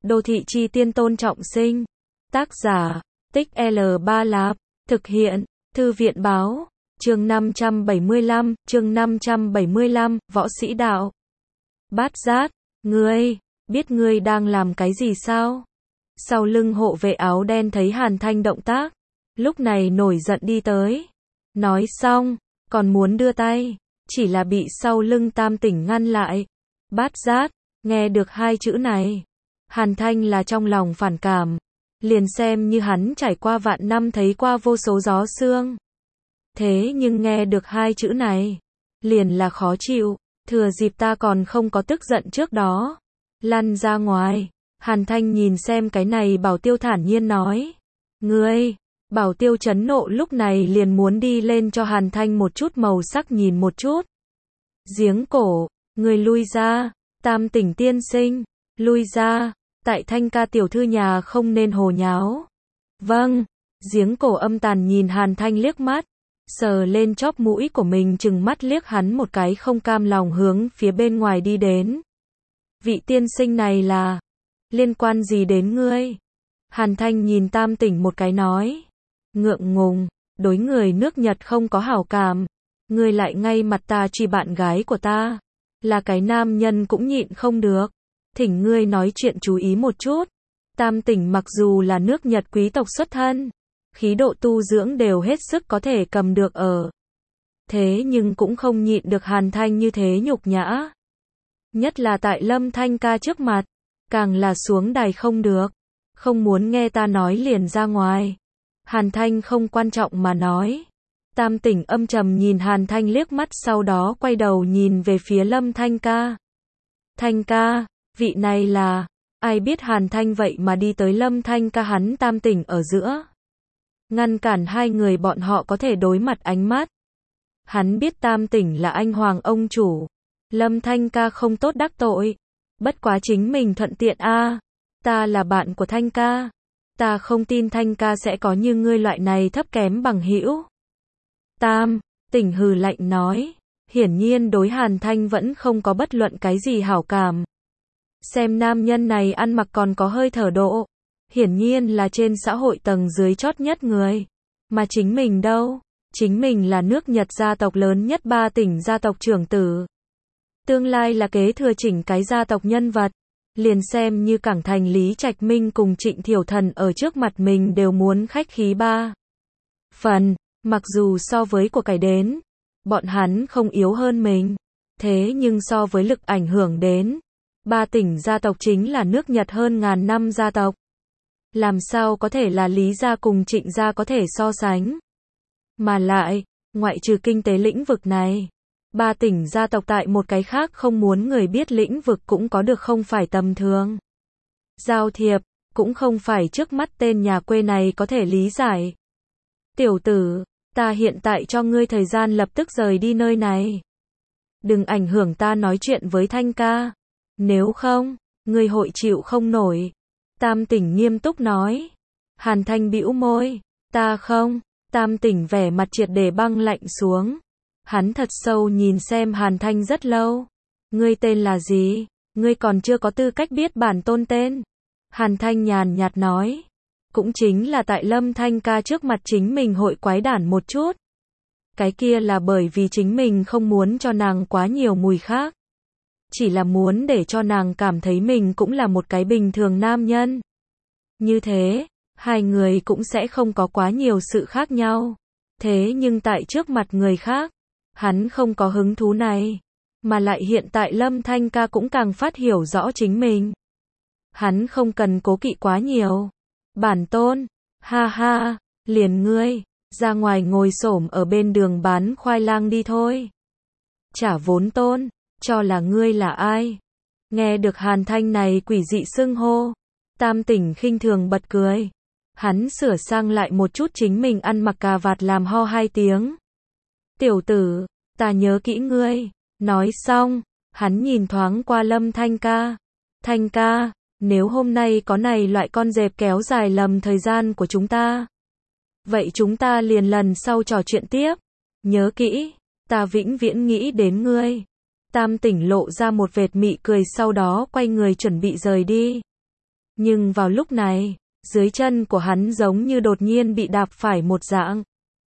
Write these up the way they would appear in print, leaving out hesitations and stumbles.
Đô thị chi tiên Tôn Trọng Sinh. Tác giả, Tích L3 Lạp. Thực hiện, Thư viện báo. Chương 575, Võ Sĩ Đạo. Bát Giác, ngươi, biết ngươi đang làm cái gì sao? Sau lưng hộ vệ áo đen thấy Hàn Thanh động tác, lúc này nổi giận đi tới. Nói xong, còn muốn đưa tay, chỉ là bị sau lưng Tam Tỉnh ngăn lại. Bát Giác, nghe được hai chữ này, Hàn Thanh là trong lòng phản cảm, liền xem như hắn trải qua vạn năm thấy qua vô số gió sương. Thế nhưng nghe được hai chữ này, liền là khó chịu, thừa dịp ta còn không có tức giận trước đó, lăn ra ngoài. Hàn Thanh nhìn xem cái này Bảo Tiêu thản nhiên nói. Ngươi, Bảo Tiêu chấn nộ lúc này liền muốn đi lên cho Hàn Thanh một chút màu sắc nhìn một chút. Giếng cổ, ngươi lui ra, Tam Tỉnh tiên sinh, lui ra, tại Thanh ca tiểu thư nhà không nên hồ nháo. Vâng, giếng cổ âm tàn nhìn Hàn Thanh liếc mắt, sờ lên chóp mũi của mình chừng mắt liếc hắn một cái không cam lòng hướng phía bên ngoài đi đến. Vị tiên sinh này là, liên quan gì đến ngươi? Hàn Thanh nhìn Tam Tỉnh một cái nói, ngượng ngùng, đối người nước Nhật không có hảo cảm, ngươi lại ngay mặt ta truy bạn gái của ta, là cái nam nhân cũng nhịn không được, thỉnh ngươi nói chuyện chú ý một chút. Tam Tỉnh mặc dù là nước Nhật quý tộc xuất thân, khí độ tu dưỡng đều hết sức có thể cầm được ở. Thế nhưng cũng không nhịn được Hàn Thanh như thế nhục nhã. Nhất là tại Lâm Thanh ca trước mặt, càng là xuống đài không được, không muốn nghe ta nói liền ra ngoài. Hàn Thanh không quan trọng mà nói. Tam Tỉnh âm trầm nhìn Hàn Thanh liếc mắt sau đó quay đầu nhìn về phía Lâm Thanh ca. Thanh ca, vị này là, ai biết Hàn Thanh vậy mà đi tới Lâm Thanh ca hắn Tam Tỉnh ở giữa. Ngăn cản hai người bọn họ có thể đối mặt ánh mắt. Hắn biết Tam Tỉnh là anh hoàng ông chủ. Lâm Thanh ca không tốt đắc tội. Bất quá chính mình thuận tiện a. Ta là bạn của Thanh ca. Ta không tin Thanh ca sẽ có như ngươi loại này thấp kém bằng hữu. Tam Tỉnh hừ lạnh nói. Hiển nhiên đối Hàn Thanh vẫn không có bất luận cái gì hảo cảm. Xem nam nhân này ăn mặc còn có hơi thở độ. Hiển nhiên là trên xã hội tầng dưới chót nhất người. Mà chính mình đâu? Chính mình là nước Nhật gia tộc lớn nhất 3 tỉnh gia tộc trưởng tử. Tương lai là kế thừa chỉnh cái gia tộc nhân vật. Liền xem như Cảng Thành Lý Trạch Minh cùng Trịnh Thiểu Thần ở trước mặt mình đều muốn khách khí 3 phần. Mặc dù so với của cải đến, bọn hắn không yếu hơn mình. Thế nhưng so với lực ảnh hưởng đến, 3 tỉnh gia tộc chính là nước Nhật hơn ngàn năm gia tộc. Làm sao có thể là Lý gia cùng Trịnh gia có thể so sánh. Mà lại, ngoại trừ kinh tế lĩnh vực này, 3 tỉnh gia tộc tại một cái khác không muốn người biết lĩnh vực cũng có được không phải tầm thường. Giao thiệp, cũng không phải trước mắt tên nhà quê này có thể lý giải. Tiểu tử, ta hiện tại cho ngươi thời gian lập tức rời đi nơi này. Đừng ảnh hưởng ta nói chuyện với Thanh ca. Nếu không, ngươi hội chịu không nổi. Tam Tỉnh nghiêm túc nói. Hàn Thanh bĩu môi. Ta không. Tam Tỉnh vẻ mặt triệt để băng lạnh xuống. Hắn thật sâu nhìn xem Hàn Thanh rất lâu. Ngươi tên là gì? Ngươi còn chưa có tư cách biết bản tôn tên. Hàn Thanh nhàn nhạt nói. Cũng chính là tại Lâm Thanh ca trước mặt chính mình hội quái đản một chút. Cái kia là bởi vì chính mình không muốn cho nàng quá nhiều mùi khác. Chỉ là muốn để cho nàng cảm thấy mình cũng là một cái bình thường nam nhân. Như thế, hai người cũng sẽ không có quá nhiều sự khác nhau. Thế nhưng tại trước mặt người khác, hắn không có hứng thú này. Mà lại hiện tại Lâm Thanh ca cũng càng phát hiểu rõ chính mình. Hắn không cần cố kỵ quá nhiều. Bản tôn, ha ha, liền ngươi, ra ngoài ngồi xổm ở bên đường bán khoai lang đi thôi. Trả vốn tôn, cho là ngươi là ai? Nghe được Hàn Thanh này quỷ dị xưng hô, Tam Tỉnh khinh thường bật cười. Hắn sửa sang lại một chút chính mình ăn mặc cà vạt làm ho 2 tiếng. Tiểu tử, ta nhớ kỹ ngươi. Nói xong, hắn nhìn thoáng qua Lâm Thanh ca. Thanh ca, nếu hôm nay có này loại con dẹp kéo dài lầm thời gian của chúng ta, vậy chúng ta liền lần sau trò chuyện tiếp. Nhớ kỹ, ta vĩnh viễn nghĩ đến ngươi. Tam Tỉnh lộ ra một vệt mị cười sau đó quay người chuẩn bị rời đi. Nhưng vào lúc này, dưới chân của hắn giống như đột nhiên bị đạp phải một dạng.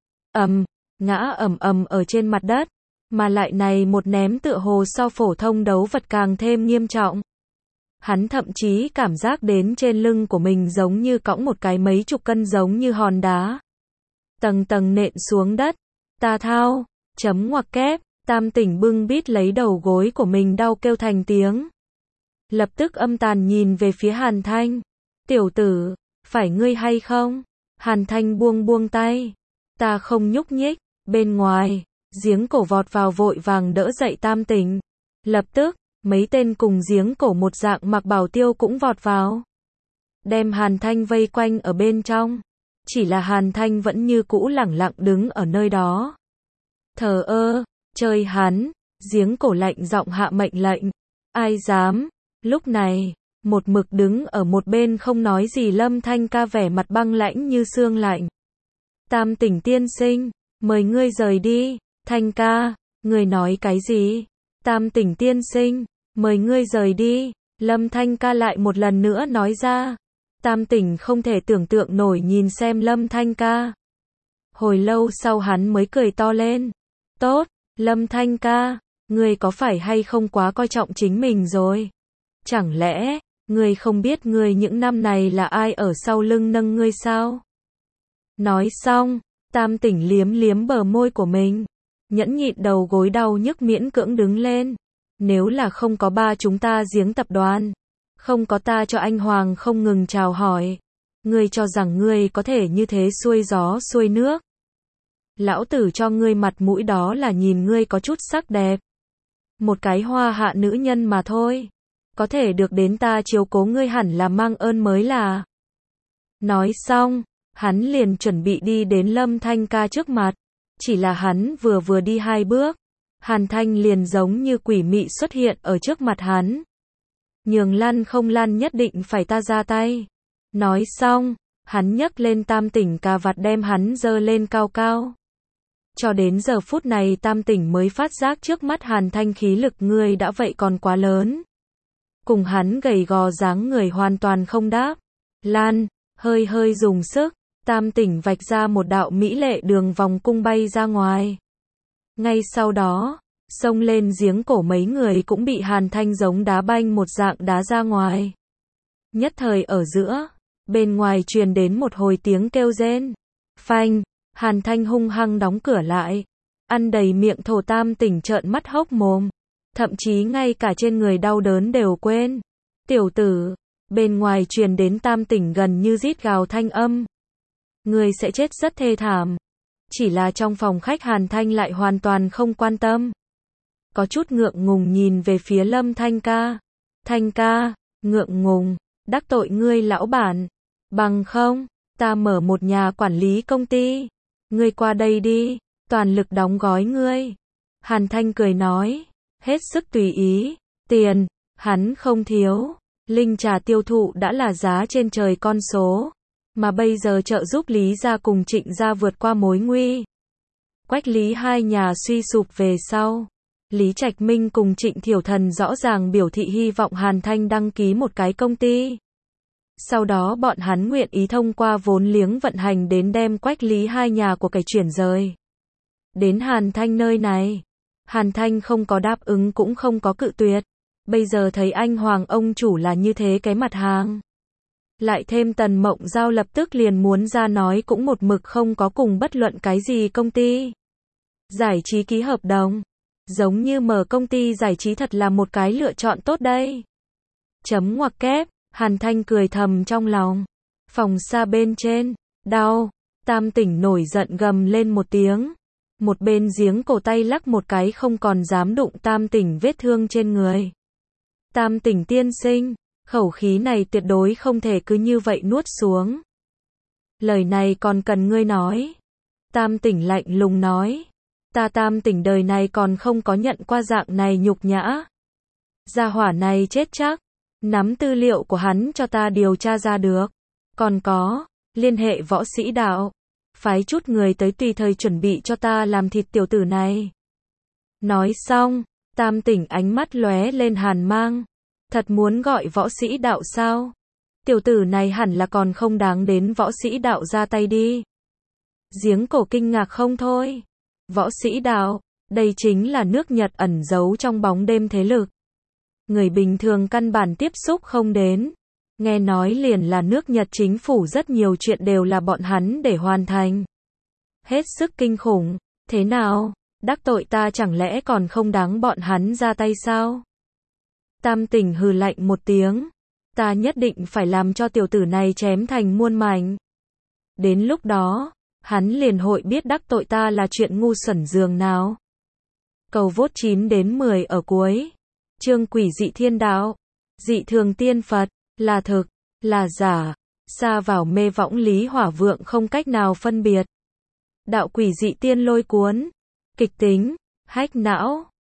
Ngã ầm ầm ở trên mặt đất, mà lại này một ném tựa hồ so phổ thông đấu vật càng thêm nghiêm trọng. Hắn thậm chí cảm giác đến trên lưng của mình giống như cõng một cái mấy chục cân giống như hòn đá. Tầng tầng nện xuống đất. Ta thao, chấm ngoặc kép, Tam Tỉnh bưng bít lấy đầu gối của mình đau kêu thành tiếng. Lập tức âm tàn nhìn về phía Hàn Thanh. Tiểu tử, phải ngươi hay không? Hàn Thanh buông buông tay. Ta không nhúc nhích. Bên ngoài, giếng cổ vọt vào vội vàng đỡ dậy Tam Tỉnh. Lập tức, mấy tên cùng giếng cổ một dạng mặc bảo tiêu cũng vọt vào. Đem Hàn Thanh vây quanh ở bên trong. Chỉ là Hàn Thanh vẫn như cũ lẳng lặng đứng ở nơi đó. Thờ ơ, chơi hắn, giếng cổ lạnh giọng hạ mệnh lệnh. Ai dám? Lúc này, một mực đứng ở một bên không nói gì Lâm Thanh Ca vẻ mặt băng lãnh như xương lạnh. Tam Tỉnh tiên sinh, mời ngươi rời đi. Thanh ca, ngươi nói cái gì? Tam Tỉnh tiên sinh, mời ngươi rời đi. Lâm Thanh Ca lại một lần nữa nói ra. Tam Tỉnh không thể tưởng tượng nổi nhìn xem Lâm Thanh Ca. Hồi lâu sau hắn mới cười to lên. Tốt, Lâm Thanh Ca, ngươi có phải hay không quá coi trọng chính mình rồi? Chẳng lẽ, ngươi không biết ngươi những năm này là ai ở sau lưng nâng ngươi sao? Nói xong, Tam Tỉnh liếm liếm bờ môi của mình. Nhẫn nhịn đầu gối đau nhức miễn cưỡng đứng lên. Nếu là không có ba chúng ta giếng tập đoàn, không có ta cho anh Hoàng không ngừng chào hỏi, ngươi cho rằng ngươi có thể như thế xuôi gió xuôi nước. Lão tử cho ngươi mặt mũi đó là nhìn ngươi có chút sắc đẹp. Một cái hoa hạ nữ nhân mà thôi. Có thể được đến ta chiếu cố ngươi hẳn là mang ơn mới là. Nói xong, hắn liền chuẩn bị đi đến Lâm Thanh Ca trước mặt. Chỉ là hắn vừa đi 2 bước, Hàn Thanh liền giống như quỷ mị xuất hiện ở trước mặt hắn. Nhường lăn không lăn nhất định phải ta ra tay. Nói xong, hắn nhấc lên Tam Tỉnh cà vạt đem hắn giơ lên cao cao. Cho đến giờ phút này Tam Tỉnh mới phát giác trước mắt Hàn Thanh khí lực người đã vậy còn quá lớn. Cùng hắn gầy gò dáng người hoàn toàn không đáp. Lan, hơi dùng sức, Tam Tỉnh vạch ra một đạo mỹ lệ đường vòng cung bay ra ngoài. Ngay sau đó, xông lên giếng cổ mấy người cũng bị Hàn Thanh giống đá banh một dạng đá ra ngoài. Nhất thời ở giữa, bên ngoài truyền đến một hồi tiếng kêu rên. Phanh, Hàn Thanh hung hăng đóng cửa lại. Ăn đầy miệng thổ Tam Tỉnh trợn mắt hốc mồm. Thậm chí ngay cả trên người đau đớn đều quên. Tiểu tử, bên ngoài truyền đến Tam Tỉnh gần như rít gào thanh âm. Người sẽ chết rất thê thảm. Chỉ là trong phòng khách Hàn Thanh lại hoàn toàn không quan tâm. Có chút ngượng ngùng nhìn về phía Lâm Thanh Ca. Thanh ca, ngượng ngùng, đắc tội ngươi lão bản. Bằng không, ta mở một nhà quản lý công ty. Ngươi qua đây đi, toàn lực đóng gói ngươi. Hàn Thanh cười nói, hết sức tùy ý. Tiền, hắn không thiếu. Linh trà tiêu thụ đã là giá trên trời con số. Mà bây giờ trợ giúp Lý gia cùng Trịnh gia vượt qua mối nguy. Quách Lý hai nhà suy sụp về sau. Lý Trạch Minh cùng Trịnh Thiểu Thần rõ ràng biểu thị hy vọng Hàn Thanh đăng ký một cái công ty. Sau đó bọn hắn nguyện ý thông qua vốn liếng vận hành đến đem Quách Lý hai nhà của cải chuyển rời đến Hàn Thanh nơi này. Hàn Thanh không có đáp ứng cũng không có cự tuyệt. Bây giờ thấy anh Hoàng ông chủ là như thế cái mặt hàng. Lại thêm Tần Mộng Giao lập tức liền muốn ra nói cũng một mực không có cùng bất luận cái gì công ty giải trí ký hợp đồng. Giống như mở công ty giải trí thật là một cái lựa chọn tốt đây. Chấm ngoặc kép, Hàn Thanh cười thầm trong lòng. Phòng xa bên trên, đau, Tam Tỉnh nổi giận gầm lên một tiếng. Một bên giếng cổ tay lắc một cái không còn dám đụng Tam Tỉnh vết thương trên người. Tam Tỉnh tiên sinh, khẩu khí này tuyệt đối không thể cứ như vậy nuốt xuống. Lời này còn cần ngươi nói. Tam Tỉnh lạnh lùng nói. Ta Tam Tỉnh đời này còn không có nhận qua dạng này nhục nhã. Gia hỏa này chết chắc. Nắm tư liệu của hắn cho ta điều tra ra được. Còn có, liên hệ võ sĩ đạo. Phái chút người tới tùy thời chuẩn bị cho ta làm thịt tiểu tử này. Nói xong, Tam Tỉnh ánh mắt lóe lên hàn mang. Thật muốn gọi võ sĩ đạo sao? Tiểu tử này hẳn là còn không đáng đến võ sĩ đạo ra tay đi. Giếng cổ kinh ngạc không thôi. Võ sĩ đạo, đây chính là nước Nhật ẩn giấu trong bóng đêm thế lực. Người bình thường căn bản tiếp xúc không đến. Nghe nói liền là nước Nhật chính phủ rất nhiều chuyện đều là bọn hắn để hoàn thành. Hết sức kinh khủng. Thế nào? Đắc tội ta chẳng lẽ còn không đáng bọn hắn ra tay sao? Tam Tỉnh hừ lạnh một tiếng. Ta nhất định phải làm cho tiểu tử này chém thành muôn mảnh. Đến lúc đó, hắn liền hội biết đắc tội ta là chuyện ngu xuẩn giường nào. Cầu vốt 9 đến 10 ở cuối. Chương quỷ dị thiên đạo. Dị thường tiên Phật, là thực, là giả. Xa vào mê võng Lý Hỏa Vượng không cách nào phân biệt. Đạo quỷ dị tiên lôi cuốn. Kịch tính, hách não.